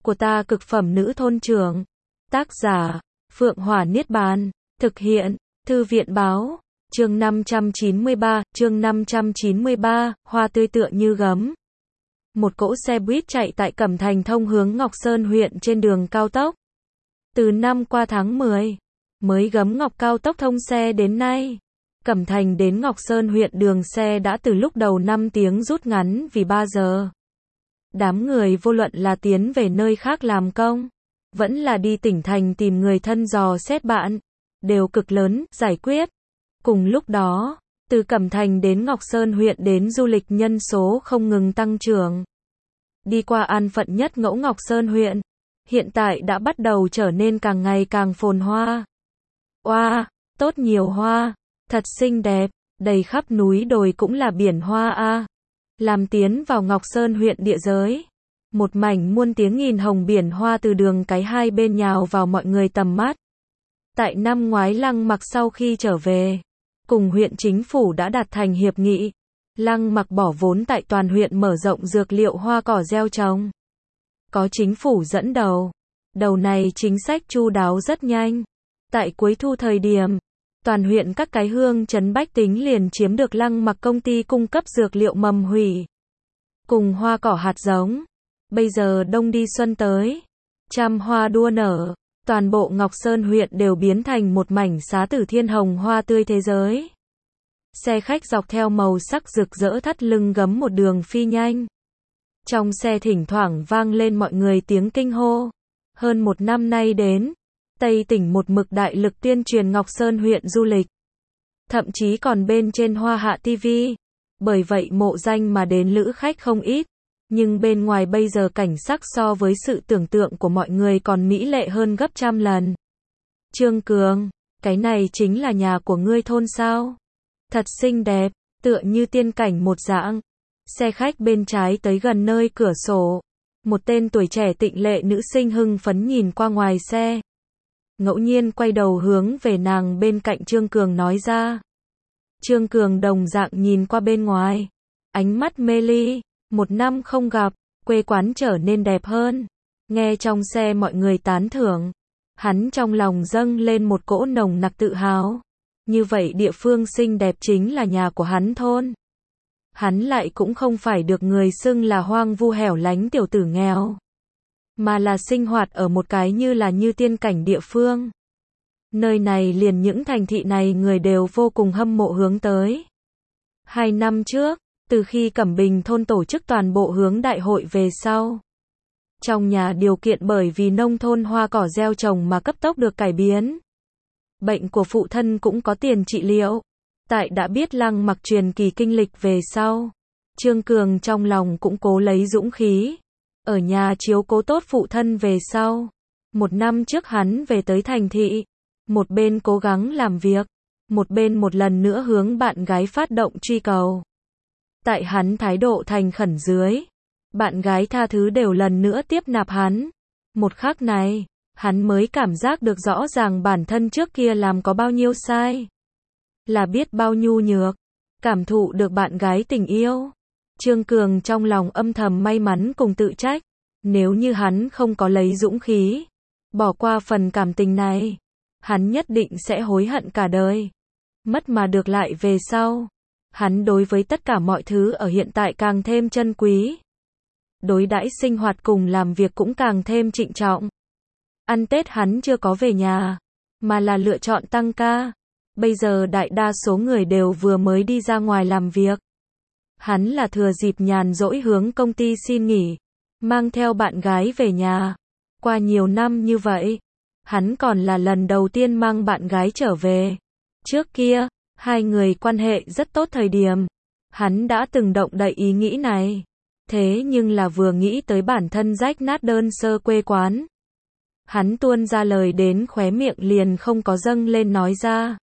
của ta cực phẩm nữ thôn trưởng. Tác giả, Phượng Hỏa Niết Bàn. Thực hiện, Thư viện Báo. Chương 593, hoa tươi tựa như gấm. Một cỗ xe buýt chạy tại Cẩm Thành thông hướng Ngọc Sơn huyện trên đường cao tốc. Từ năm qua tháng 10, mới gấm Ngọc cao tốc thông xe đến nay, Cẩm Thành đến Ngọc Sơn huyện đường xe đã từ lúc đầu 5 tiếng rút ngắn vì 3 giờ. Đám người vô luận là tiến về nơi khác làm công, vẫn là đi tỉnh thành tìm người thân dò xét bạn, đều cực lớn, giải quyết. Cùng lúc đó, từ Cẩm Thành đến Ngọc Sơn huyện đến du lịch nhân số không ngừng tăng trưởng. Đi qua an phận nhất ngẫu Ngọc Sơn huyện, hiện tại đã bắt đầu trở nên càng ngày càng phồn hoa. Oa, tốt nhiều hoa, thật xinh đẹp, đầy khắp núi đồi cũng là biển hoa a. Làm tiến vào Ngọc Sơn huyện địa giới, một mảnh muôn tiếng nghìn hồng biển hoa từ đường cái hai bên nhào vào mọi người tầm mắt. Tại năm ngoái Lăng Mặc sau khi trở về, cùng huyện chính phủ đã đạt thành hiệp nghị, Lăng Mặc bỏ vốn tại toàn huyện mở rộng dược liệu hoa cỏ gieo trồng. Có chính phủ dẫn đầu này chính sách chu đáo rất nhanh. Tại cuối thu thời điểm, toàn huyện các cái hương trấn bách tính liền chiếm được Lăng Mặc công ty cung cấp dược liệu mầm hủy cùng hoa cỏ hạt giống. Bây giờ đông đi xuân tới, trăm hoa đua nở, toàn bộ Ngọc Sơn huyện đều biến thành một mảnh xá tử thiên hồng hoa tươi thế giới. Xe khách dọc theo màu sắc rực rỡ thắt lưng gấm một đường phi nhanh. Trong xe thỉnh thoảng vang lên mọi người tiếng kinh hô. Hơn một năm nay đến, Tây tỉnh một mực đại lực tuyên truyền Ngọc Sơn huyện du lịch. Thậm chí còn bên trên Hoa Hạ TV. Bởi vậy mộ danh mà đến lữ khách không ít. Nhưng bên ngoài bây giờ cảnh sắc so với sự tưởng tượng của mọi người còn mỹ lệ hơn gấp trăm lần. Trương Cường, cái này chính là nhà của ngươi thôn sao? Thật xinh đẹp, tựa như tiên cảnh một dạng. Xe khách bên trái tới gần nơi cửa sổ. Một tên tuổi trẻ tịnh lệ nữ sinh hưng phấn nhìn qua ngoài xe. Ngẫu nhiên quay đầu hướng về nàng bên cạnh Trương Cường nói ra. Trương Cường đồng dạng nhìn qua bên ngoài. Ánh mắt mê ly, một năm không gặp, quê quán trở nên đẹp hơn. Nghe trong xe mọi người tán thưởng, hắn trong lòng dâng lên một cỗ nồng nặc tự hào. Như vậy địa phương xinh đẹp chính là nhà của hắn thôn. Hắn lại cũng không phải được người xưng là hoang vu hẻo lánh tiểu tử nghèo, mà là sinh hoạt ở một cái như tiên cảnh địa phương. Nơi này liền những thành thị này người đều vô cùng hâm mộ hướng tới. 2 năm trước, từ khi Cẩm Bình thôn tổ chức toàn bộ hướng đại hội về sau, trong nhà điều kiện bởi vì nông thôn hoa cỏ gieo trồng mà cấp tốc được cải biến. Bệnh của phụ thân cũng có tiền trị liệu. Tại đã biết Lăng Mặc truyền kỳ kinh lịch về sau, Trương Cường trong lòng cũng cố lấy dũng khí. Ở nhà chiếu cố tốt phụ thân về sau. 1 năm trước hắn về tới thành thị. Một bên cố gắng làm việc, một bên một lần nữa hướng bạn gái phát động truy cầu. Tại hắn thái độ thành khẩn dưới, bạn gái tha thứ đều lần nữa tiếp nạp hắn. Một khắc này, hắn mới cảm giác được rõ ràng bản thân trước kia làm có bao nhiêu sai. Là biết bao nhu nhược, cảm thụ được bạn gái tình yêu. Trương Cường trong lòng âm thầm may mắn cùng tự trách. Nếu như hắn không có lấy dũng khí, bỏ qua phần cảm tình này, hắn nhất định sẽ hối hận cả đời. Mất mà được lại về sau, hắn đối với tất cả mọi thứ ở hiện tại càng thêm trân quý. Đối đãi sinh hoạt cùng làm việc cũng càng thêm trịnh trọng. Ăn Tết hắn chưa có về nhà, mà là lựa chọn tăng ca. Bây giờ đại đa số người đều vừa mới đi ra ngoài làm việc. Hắn là thừa dịp nhàn rỗi hướng công ty xin nghỉ, mang theo bạn gái về nhà. Qua nhiều năm như vậy, hắn còn là lần đầu tiên mang bạn gái trở về. Trước kia, hai người quan hệ rất tốt thời điểm, hắn đã từng động đậy ý nghĩ này. Thế nhưng là vừa nghĩ tới bản thân rách nát đơn sơ quê quán, hắn tuôn ra lời đến khóe miệng liền không có dâng lên nói ra.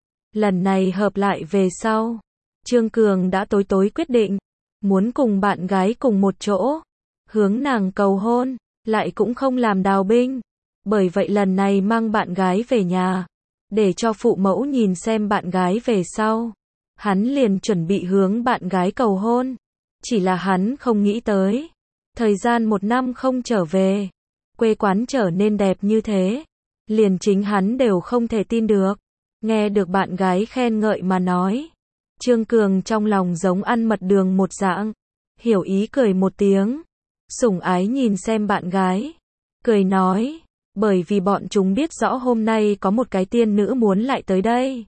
Lần này hợp lại về sau, Trương Cường đã tối quyết định, muốn cùng bạn gái cùng một chỗ, hướng nàng cầu hôn, lại cũng không làm đào binh. Bởi vậy lần này mang bạn gái về nhà, để cho phụ mẫu nhìn xem bạn gái về sau. Hắn liền chuẩn bị hướng bạn gái cầu hôn. Chỉ là hắn không nghĩ tới, thời gian 1 năm không trở về, quê quán trở nên đẹp như thế. Liền chính hắn đều không thể tin được. Nghe được bạn gái khen ngợi mà nói. Trương Cường trong lòng giống ăn mật đường một dạng. Hiểu ý cười một tiếng. Sủng ái nhìn xem bạn gái. Cười nói. Bởi vì bọn chúng biết rõ hôm nay có một cái tiên nữ muốn lại tới đây.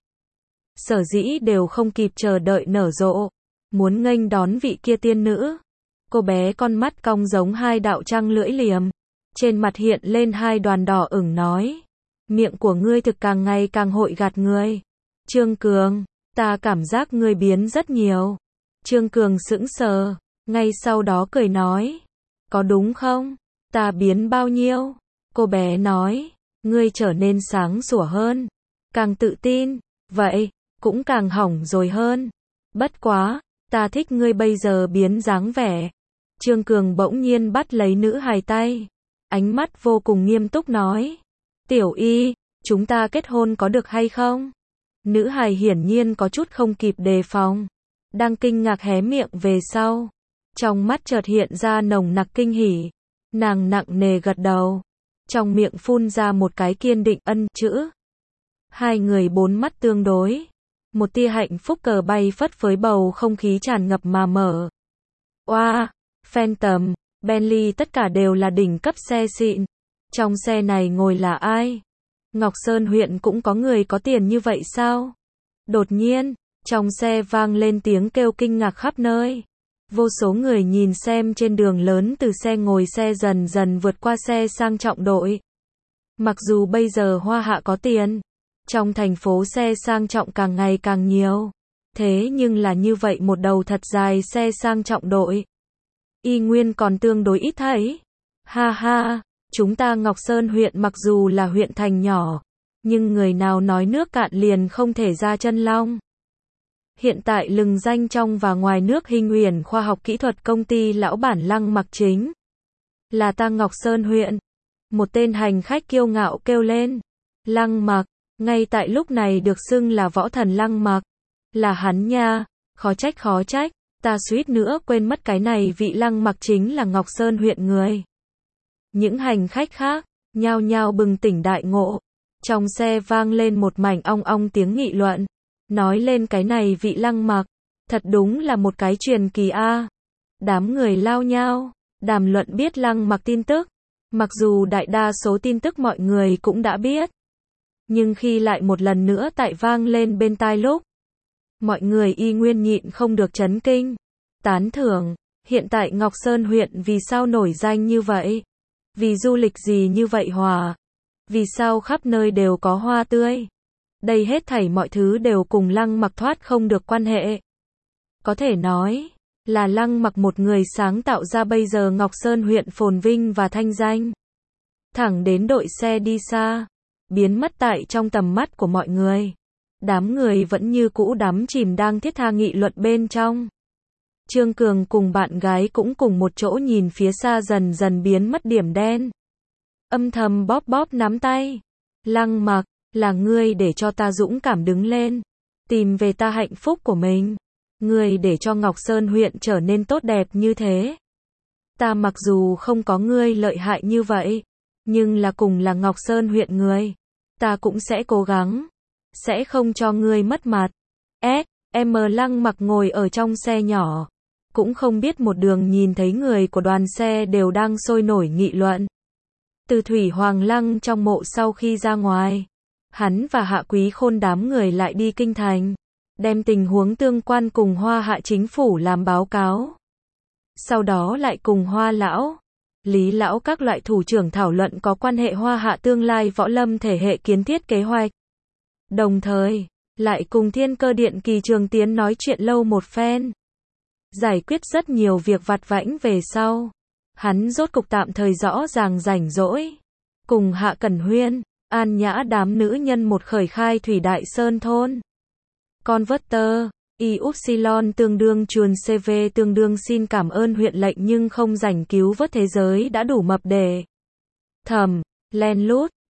Sở dĩ đều không kịp chờ đợi nở rộ. Muốn nghênh đón vị kia tiên nữ. Cô bé con mắt cong giống hai đạo trăng lưỡi liềm. Trên mặt hiện lên hai đoàn đỏ ửng nói. Miệng của ngươi thực càng ngày càng hội gạt ngươi. Trương Cường, ta cảm giác ngươi biến rất nhiều. Trương Cường sững sờ. Ngay sau đó cười nói. Có đúng không? Ta biến bao nhiêu? Cô bé nói. Ngươi trở nên sáng sủa hơn. Càng tự tin. Vậy, cũng càng hỏng rồi hơn. Bất quá, ta thích ngươi bây giờ biến dáng vẻ. Trương Cường bỗng nhiên bắt lấy nữ hài tay. Ánh mắt vô cùng nghiêm túc nói. Tiểu Y, chúng ta kết hôn có được hay không? Nữ hài hiển nhiên có chút không kịp đề phòng. Đang kinh ngạc hé miệng về sau. Trong mắt chợt hiện ra nồng nặc kinh hỉ. Nàng nặng nề gật đầu. Trong miệng phun ra một cái kiên định ân chữ. Hai người bốn mắt tương đối. Một tia hạnh phúc cờ bay phất phới bầu không khí tràn ngập mà mở. Oa, Phantom, Bentley tất cả đều là đỉnh cấp xe xịn. Trong xe này ngồi là ai? Ngọc Sơn huyện cũng có người có tiền như vậy sao? Đột nhiên, trong xe vang lên tiếng kêu kinh ngạc khắp nơi. Vô số người nhìn xem trên đường lớn từ xe ngồi xe dần dần vượt qua xe sang trọng đội. Mặc dù bây giờ Hoa Hạ có tiền, trong thành phố xe sang trọng càng ngày càng nhiều. Thế nhưng là như vậy một đầu thật dài xe sang trọng đội. Y nguyên còn tương đối ít thấy. Ha ha, chúng ta Ngọc Sơn huyện mặc dù là huyện thành nhỏ, nhưng người nào nói nước cạn liền không thể ra chân long. Hiện tại lừng danh trong và ngoài nước Hinh Uyển khoa học kỹ thuật công ty lão bản Lăng Mặc chính là ta Ngọc Sơn huyện. Một tên hành khách kiêu ngạo kêu lên. Lăng Mặc, ngay tại lúc này được xưng là võ thần Lăng Mặc. Là hắn nha, khó trách, ta suýt nữa quên mất cái này vị Lăng Mặc chính là Ngọc Sơn huyện người. Những hành khách khác, nhao nhao bừng tỉnh đại ngộ. Trong xe vang lên một mảnh ong ong tiếng nghị luận. Nói lên cái này vị Lăng Mặc, thật đúng là một cái truyền kỳ a. Đám người lao nhao, đàm luận biết Lăng Mặc tin tức. Mặc dù đại đa số tin tức mọi người cũng đã biết. Nhưng khi lại một lần nữa tại vang lên bên tai lúc, mọi người y nguyên nhịn không được chấn kinh. Tán thưởng, hiện tại Ngọc Sơn huyện vì sao nổi danh như vậy? Vì du lịch gì như vậy hòa? Vì sao khắp nơi đều có hoa tươi? Đây hết thảy mọi thứ đều cùng Lăng Mặc thoát không được quan hệ. Có thể nói, là Lăng Mặc một người sáng tạo ra bây giờ Ngọc Sơn huyện phồn vinh và thanh danh. Thẳng đến đội xe đi xa, biến mất tại trong tầm mắt của mọi người. Đám người vẫn như cũ đắm chìm đang thiết tha nghị luận bên trong. Trương Cường cùng bạn gái cũng cùng một chỗ nhìn phía xa dần dần biến mất điểm đen. Âm thầm bóp bóp nắm tay. Lăng Mặc, là ngươi để cho ta dũng cảm đứng lên, tìm về ta hạnh phúc của mình. Ngươi để cho Ngọc Sơn huyện trở nên tốt đẹp như thế. Ta mặc dù không có ngươi lợi hại như vậy, nhưng là cùng là Ngọc Sơn huyện người, ta cũng sẽ cố gắng, sẽ không cho ngươi mất mặt. Lăng Mặc ngồi ở trong xe nhỏ, cũng không biết một đường nhìn thấy người của đoàn xe đều đang sôi nổi nghị luận. Từ Thủy Hoàng Lăng trong mộ sau khi ra ngoài, hắn và Hạ Quý Khôn đám người lại đi kinh thành, đem tình huống tương quan cùng Hoa Hạ chính phủ làm báo cáo. Sau đó lại cùng Hoa Lão, Lý Lão các loại thủ trưởng thảo luận có quan hệ Hoa Hạ tương lai võ lâm thể hệ kiến thiết kế hoạch. Đồng thời, lại cùng Thiên Cơ Điện Kỳ Trường Tiến nói chuyện lâu một phen. Giải quyết rất nhiều việc vặt vãnh về sau. Hắn rốt cục tạm thời rõ ràng rảnh rỗi. Cùng Hạ Cẩn Huyên, An Nhã đám nữ nhân một khởi khai Thủy Đại Sơn thôn. Converter, Y-Upsilon tương đương chuồn CV tương đương xin cảm ơn huyện lệnh nhưng không rảnh cứu vớt thế giới đã đủ mập để. Thầm, len lút,